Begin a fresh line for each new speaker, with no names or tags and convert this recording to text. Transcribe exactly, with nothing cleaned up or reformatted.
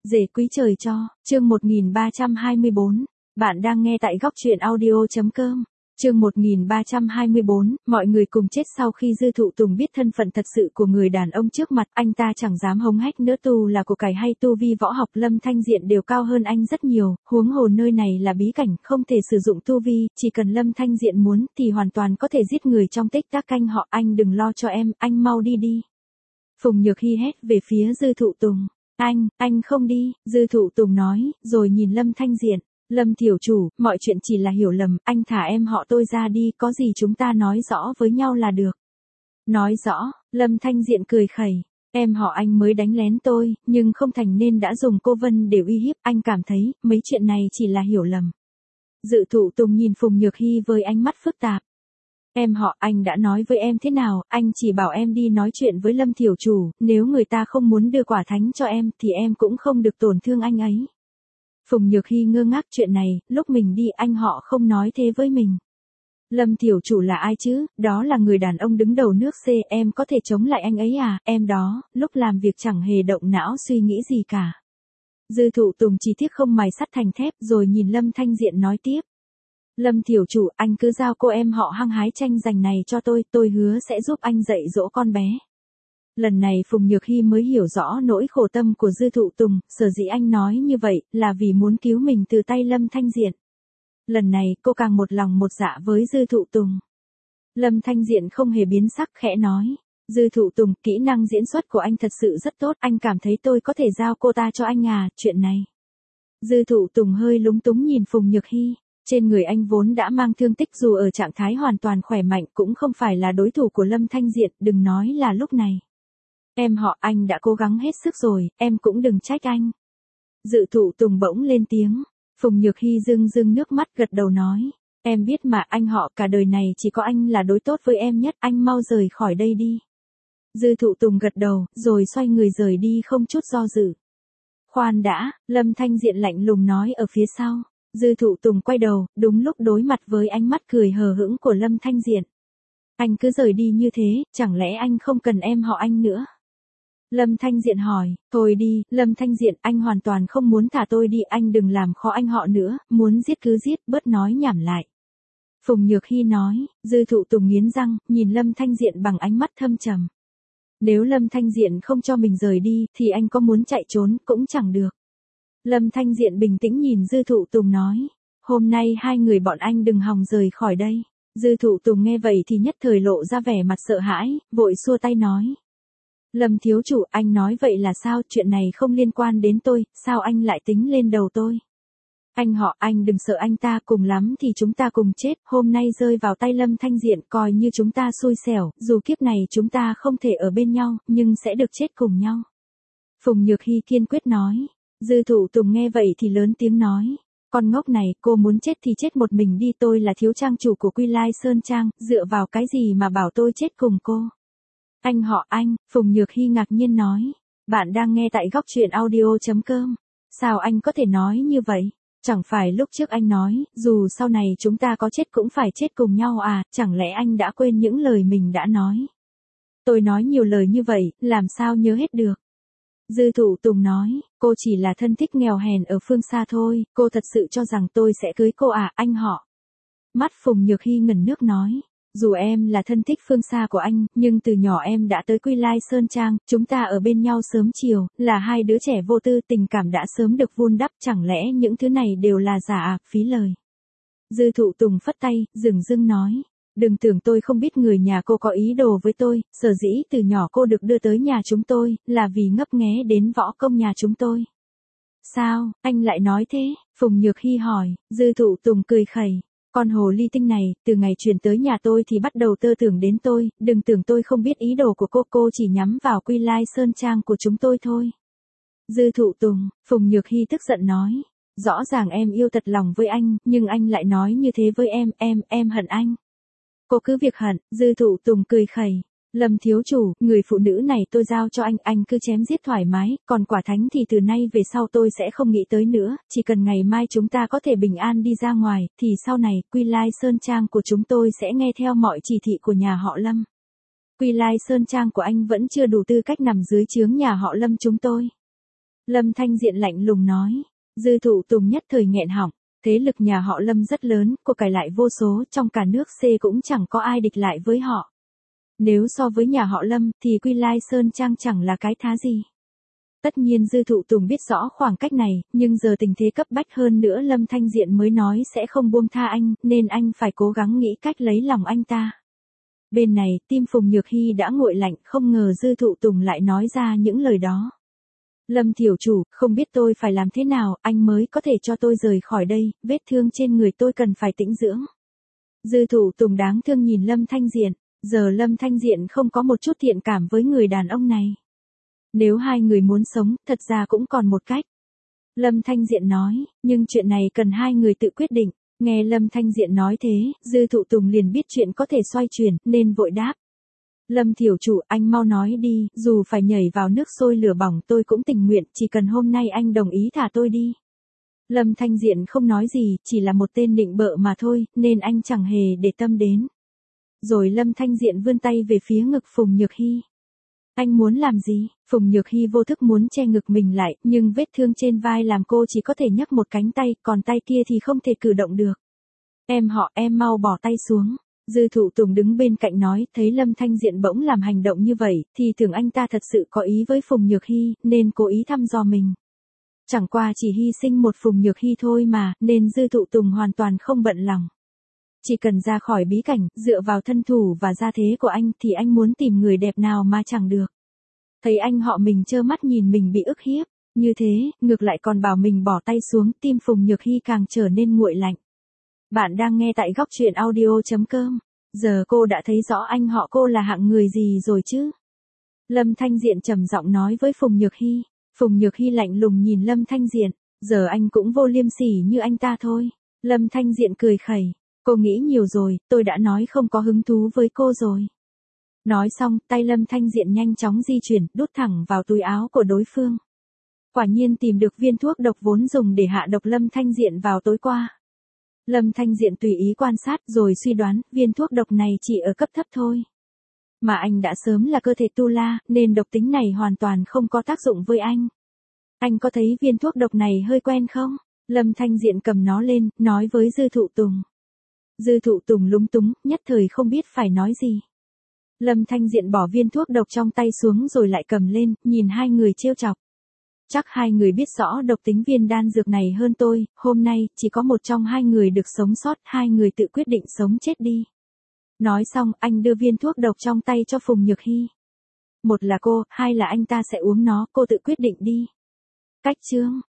Rể quý trời cho, chương một nghìn ba trăm hai mươi bốn. Bạn đang nghe tại góc truyện audio.com. Chương một nghìn ba trăm hai mươi bốn, mọi người cùng chết. Sau khi Dư Thụ Tùng biết thân phận thật sự của người đàn ông trước mặt, anh ta chẳng dám hống hách nữa, tu là của cải hay tu vi võ học, Lâm Thanh Diện đều cao hơn anh rất nhiều, huống hồ nơi này là bí cảnh, không thể sử dụng tu vi, chỉ cần Lâm Thanh Diện muốn thì hoàn toàn có thể giết người trong tích tắc. Canh họ, anh đừng lo cho em, anh mau đi đi. Phùng Nhược Hy hét về phía Dư Thụ Tùng. Anh, anh không đi, Dư Thụ Tùng nói, rồi nhìn Lâm Thanh Diện. Lâm tiểu chủ, mọi chuyện chỉ là hiểu lầm, anh thả em họ tôi ra đi, có gì chúng ta nói rõ với nhau là được. Nói rõ, Lâm Thanh Diện cười khẩy. Em họ anh mới đánh lén tôi, nhưng không thành nên đã dùng cô Vân để uy hiếp, anh cảm thấy, mấy chuyện này chỉ là hiểu lầm. Dư Thụ Tùng nhìn Phùng Nhược Hy với ánh mắt phức tạp. Em họ anh đã nói với em thế nào, anh chỉ bảo em đi nói chuyện với Lâm tiểu chủ, nếu người ta không muốn đưa quả thánh cho em thì em cũng không được tổn thương anh ấy. Phùng Nhược Hy ngơ ngác, chuyện này, lúc mình đi anh họ không nói thế với mình. Lâm tiểu chủ là ai chứ, đó là người đàn ông đứng đầu nước C, em có thể chống lại anh ấy à, em đó, lúc làm việc chẳng hề động não suy nghĩ gì cả. Dư Thụ Tùng chỉ tiếc không mài sắt thành thép, rồi nhìn Lâm Thanh Diện nói tiếp. Lâm tiểu chủ, anh cứ giao cô em họ hăng hái tranh giành này cho tôi, tôi hứa sẽ giúp anh dạy dỗ con bé. Lần này Phùng Nhược Hy mới hiểu rõ nỗi khổ tâm của Dư Thụ Tùng, sở dĩ anh nói như vậy, là vì muốn cứu mình từ tay Lâm Thanh Diện. Lần này, cô càng một lòng một dạ với Dư Thụ Tùng. Lâm Thanh Diện không hề biến sắc, khẽ nói. Dư Thụ Tùng, kỹ năng diễn xuất của anh thật sự rất tốt, anh cảm thấy tôi có thể giao cô ta cho anh à, chuyện này. Dư Thụ Tùng hơi lúng túng nhìn Phùng Nhược Hy. Trên người anh vốn đã mang thương tích, dù ở trạng thái hoàn toàn khỏe mạnh cũng không phải là đối thủ của Lâm Thanh Diện, đừng nói là lúc này. Em họ anh đã cố gắng hết sức rồi, em cũng đừng trách anh. Dư Thụ Tùng bỗng lên tiếng. Phùng Nhược Hy rưng rưng nước mắt gật đầu nói. Em biết mà, anh họ, cả đời này chỉ có anh là đối tốt với em nhất, anh mau rời khỏi đây đi. Dư Thụ Tùng gật đầu, rồi xoay người rời đi không chút do dự. Khoan đã, Lâm Thanh Diện lạnh lùng nói ở phía sau. Dư Thụ Tùng quay đầu, đúng lúc đối mặt với ánh mắt cười hờ hững của Lâm Thanh Diện. Anh cứ rời đi như thế, chẳng lẽ anh không cần em họ anh nữa? Lâm Thanh Diện hỏi. Thôi đi, Lâm Thanh Diện, anh hoàn toàn không muốn thả tôi đi, anh đừng làm khó anh họ nữa, muốn giết cứ giết, bớt nói nhảm lại. Phùng Nhược Hy nói. Dư Thụ Tùng nghiến răng, nhìn Lâm Thanh Diện bằng ánh mắt thâm trầm. Nếu Lâm Thanh Diện không cho mình rời đi, thì anh có muốn chạy trốn, cũng chẳng được. Lâm Thanh Diện bình tĩnh nhìn Dư Thụ Tùng nói. Hôm nay hai người bọn anh đừng hòng rời khỏi đây. Dư Thụ Tùng nghe vậy thì nhất thời lộ ra vẻ mặt sợ hãi, vội xua tay nói. Lâm thiếu chủ, anh nói vậy là sao, chuyện này không liên quan đến tôi, sao anh lại tính lên đầu tôi? Anh họ, anh đừng sợ anh ta, cùng lắm thì chúng ta cùng chết, hôm nay rơi vào tay Lâm Thanh Diện coi như chúng ta xui xẻo, dù kiếp này chúng ta không thể ở bên nhau, nhưng sẽ được chết cùng nhau. Phùng Nhược Hy kiên quyết nói. Dư Thụ Tùng nghe vậy thì lớn tiếng nói. Con ngốc này, cô muốn chết thì chết một mình đi, tôi là thiếu trang chủ của Quy Lai Sơn Trang, dựa vào cái gì mà bảo tôi chết cùng cô? Anh họ anh, Phùng Nhược Hy ngạc nhiên nói. Bạn đang nghe tại góc truyện audio.com. Sao anh có thể nói như vậy? Chẳng phải lúc trước anh nói, dù sau này chúng ta có chết cũng phải chết cùng nhau à, chẳng lẽ anh đã quên những lời mình đã nói? Tôi nói nhiều lời như vậy, làm sao nhớ hết được? Dư Thụ Tùng nói, cô chỉ là thân thích nghèo hèn ở phương xa thôi, cô thật sự cho rằng tôi sẽ cưới cô à, anh họ? Mắt Phùng Nhược Hy ngẩn nước nói. Dù em là thân thích phương xa của anh, nhưng từ nhỏ em đã tới Quy Lai Sơn Trang, chúng ta ở bên nhau sớm chiều, là hai đứa trẻ vô tư, tình cảm đã sớm được vun đắp, chẳng lẽ những thứ này đều là giả à, phí lời. Dư Thụ Tùng phất tay, dửng dưng nói. Đừng tưởng tôi không biết người nhà cô có ý đồ với tôi, sở dĩ từ nhỏ cô được đưa tới nhà chúng tôi, là vì ngấp nghé đến võ công nhà chúng tôi. Sao, anh lại nói thế? Phùng Nhược Hy hỏi. Dư Thụ Tùng cười khẩy. Con hồ ly tinh này, từ ngày chuyển tới nhà tôi thì bắt đầu tơ tưởng đến tôi, đừng tưởng tôi không biết ý đồ của cô, cô chỉ nhắm vào Quy Lai Sơn Trang của chúng tôi thôi. Dư Thụ Tùng, Phùng Nhược Hy tức giận nói. Rõ ràng em yêu thật lòng với anh, nhưng anh lại nói như thế với em, em, em hận anh. Cô cứ việc hận, Dư Thụ Tùng cười khẩy. Lâm thiếu chủ, người phụ nữ này tôi giao cho anh, anh cứ chém giết thoải mái, còn quả thánh thì từ nay về sau tôi sẽ không nghĩ tới nữa, chỉ cần ngày mai chúng ta có thể bình an đi ra ngoài, thì sau này, Quy Lai Sơn Trang của chúng tôi sẽ nghe theo mọi chỉ thị của nhà họ Lâm. Quy Lai Sơn Trang của anh vẫn chưa đủ tư cách nằm dưới trướng nhà họ Lâm chúng tôi. Lâm Thanh Diện lạnh lùng nói. Dư Thụ Tùng nhất thời nghẹn họng, thế lực nhà họ Lâm rất lớn, của cải lại vô số, trong cả nước C cũng chẳng có ai địch lại với họ. Nếu so với nhà họ Lâm thì Quy Lai Sơn Trang chẳng là cái thá gì. Tất nhiên Dư Thụ Tùng biết rõ khoảng cách này, nhưng giờ tình thế cấp bách hơn nữa Lâm Thanh Diện mới nói sẽ không buông tha anh, nên anh phải cố gắng nghĩ cách lấy lòng anh ta. Bên này, tim Phùng Nhược Hy đã nguội lạnh, không ngờ Dư Thụ Tùng lại nói ra những lời đó. Lâm tiểu chủ, không biết tôi phải làm thế nào, anh mới có thể cho tôi rời khỏi đây, vết thương trên người tôi cần phải tĩnh dưỡng. Dư Thụ Tùng đáng thương nhìn Lâm Thanh Diện, giờ Lâm Thanh Diện không có một chút thiện cảm với người đàn ông này. Nếu hai người muốn sống, thật ra cũng còn một cách. Lâm Thanh Diện nói, nhưng chuyện này cần hai người tự quyết định. Nghe Lâm Thanh Diện nói thế, Dư Thụ Tùng liền biết chuyện có thể xoay chuyển, nên vội đáp. Lâm tiểu chủ, anh mau nói đi, dù phải nhảy vào nước sôi lửa bỏng tôi cũng tình nguyện, chỉ cần hôm nay anh đồng ý thả tôi đi. Lâm Thanh Diện không nói gì, chỉ là một tên nịnh bợ mà thôi, nên anh chẳng hề để tâm đến. Rồi Lâm Thanh Diện vươn tay về phía ngực Phùng Nhược Hy. Anh muốn làm gì? Phùng Nhược Hy vô thức muốn che ngực mình lại, nhưng vết thương trên vai làm cô chỉ có thể nhấc một cánh tay, còn tay kia thì không thể cử động được. Em họ, em mau bỏ tay xuống. Dư Thụ Tùng đứng bên cạnh nói, thấy Lâm Thanh Diện bỗng làm hành động như vậy, thì tưởng anh ta thật sự có ý với Phùng Nhược Hy, nên cố ý thăm dò mình. Chẳng qua chỉ hy sinh một Phùng Nhược Hy thôi mà, nên Dư Thụ Tùng hoàn toàn không bận lòng. Chỉ cần ra khỏi bí cảnh, dựa vào thân thủ và gia thế của anh thì anh muốn tìm người đẹp nào mà chẳng được. Thấy anh họ mình trơ mắt nhìn mình bị ức hiếp, như thế, ngược lại còn bảo mình bỏ tay xuống, tim Phùng Nhược Hy càng trở nên nguội lạnh. Bạn đang nghe tại góc truyện audio chấm com. Giờ cô đã thấy rõ anh họ cô là hạng người gì rồi chứ? Lâm Thanh Diện trầm giọng nói với Phùng Nhược Hy. Phùng Nhược Hy lạnh lùng nhìn Lâm Thanh Diện, giờ anh cũng vô liêm sỉ như anh ta thôi. Lâm Thanh Diện cười khẩy. Cô nghĩ nhiều rồi, tôi đã nói không có hứng thú với cô rồi. Nói xong, tay Lâm Thanh Diện nhanh chóng di chuyển, đút thẳng vào túi áo của đối phương. Quả nhiên tìm được viên thuốc độc vốn dùng để hạ độc Lâm Thanh Diện vào tối qua. Lâm Thanh Diện tùy ý quan sát rồi suy đoán, viên thuốc độc này chỉ ở cấp thấp thôi. Mà anh đã sớm là cơ thể tu la, nên độc tính này hoàn toàn không có tác dụng với anh. Anh có thấy viên thuốc độc này hơi quen không? Lâm Thanh Diện cầm nó lên, nói với Dư Thụ Tùng. Dư Thụ Tùng lúng túng, nhất thời không biết phải nói gì. Lâm Thanh Diện bỏ viên thuốc độc trong tay xuống rồi lại cầm lên, nhìn hai người trêu chọc. Chắc hai người biết rõ độc tính viên đan dược này hơn tôi, hôm nay, chỉ có một trong hai người được sống sót, hai người tự quyết định sống chết đi. Nói xong, anh đưa viên thuốc độc trong tay cho Phùng Nhược Hy. Một là cô, hai là anh ta sẽ uống nó, cô tự quyết định đi. Cách chương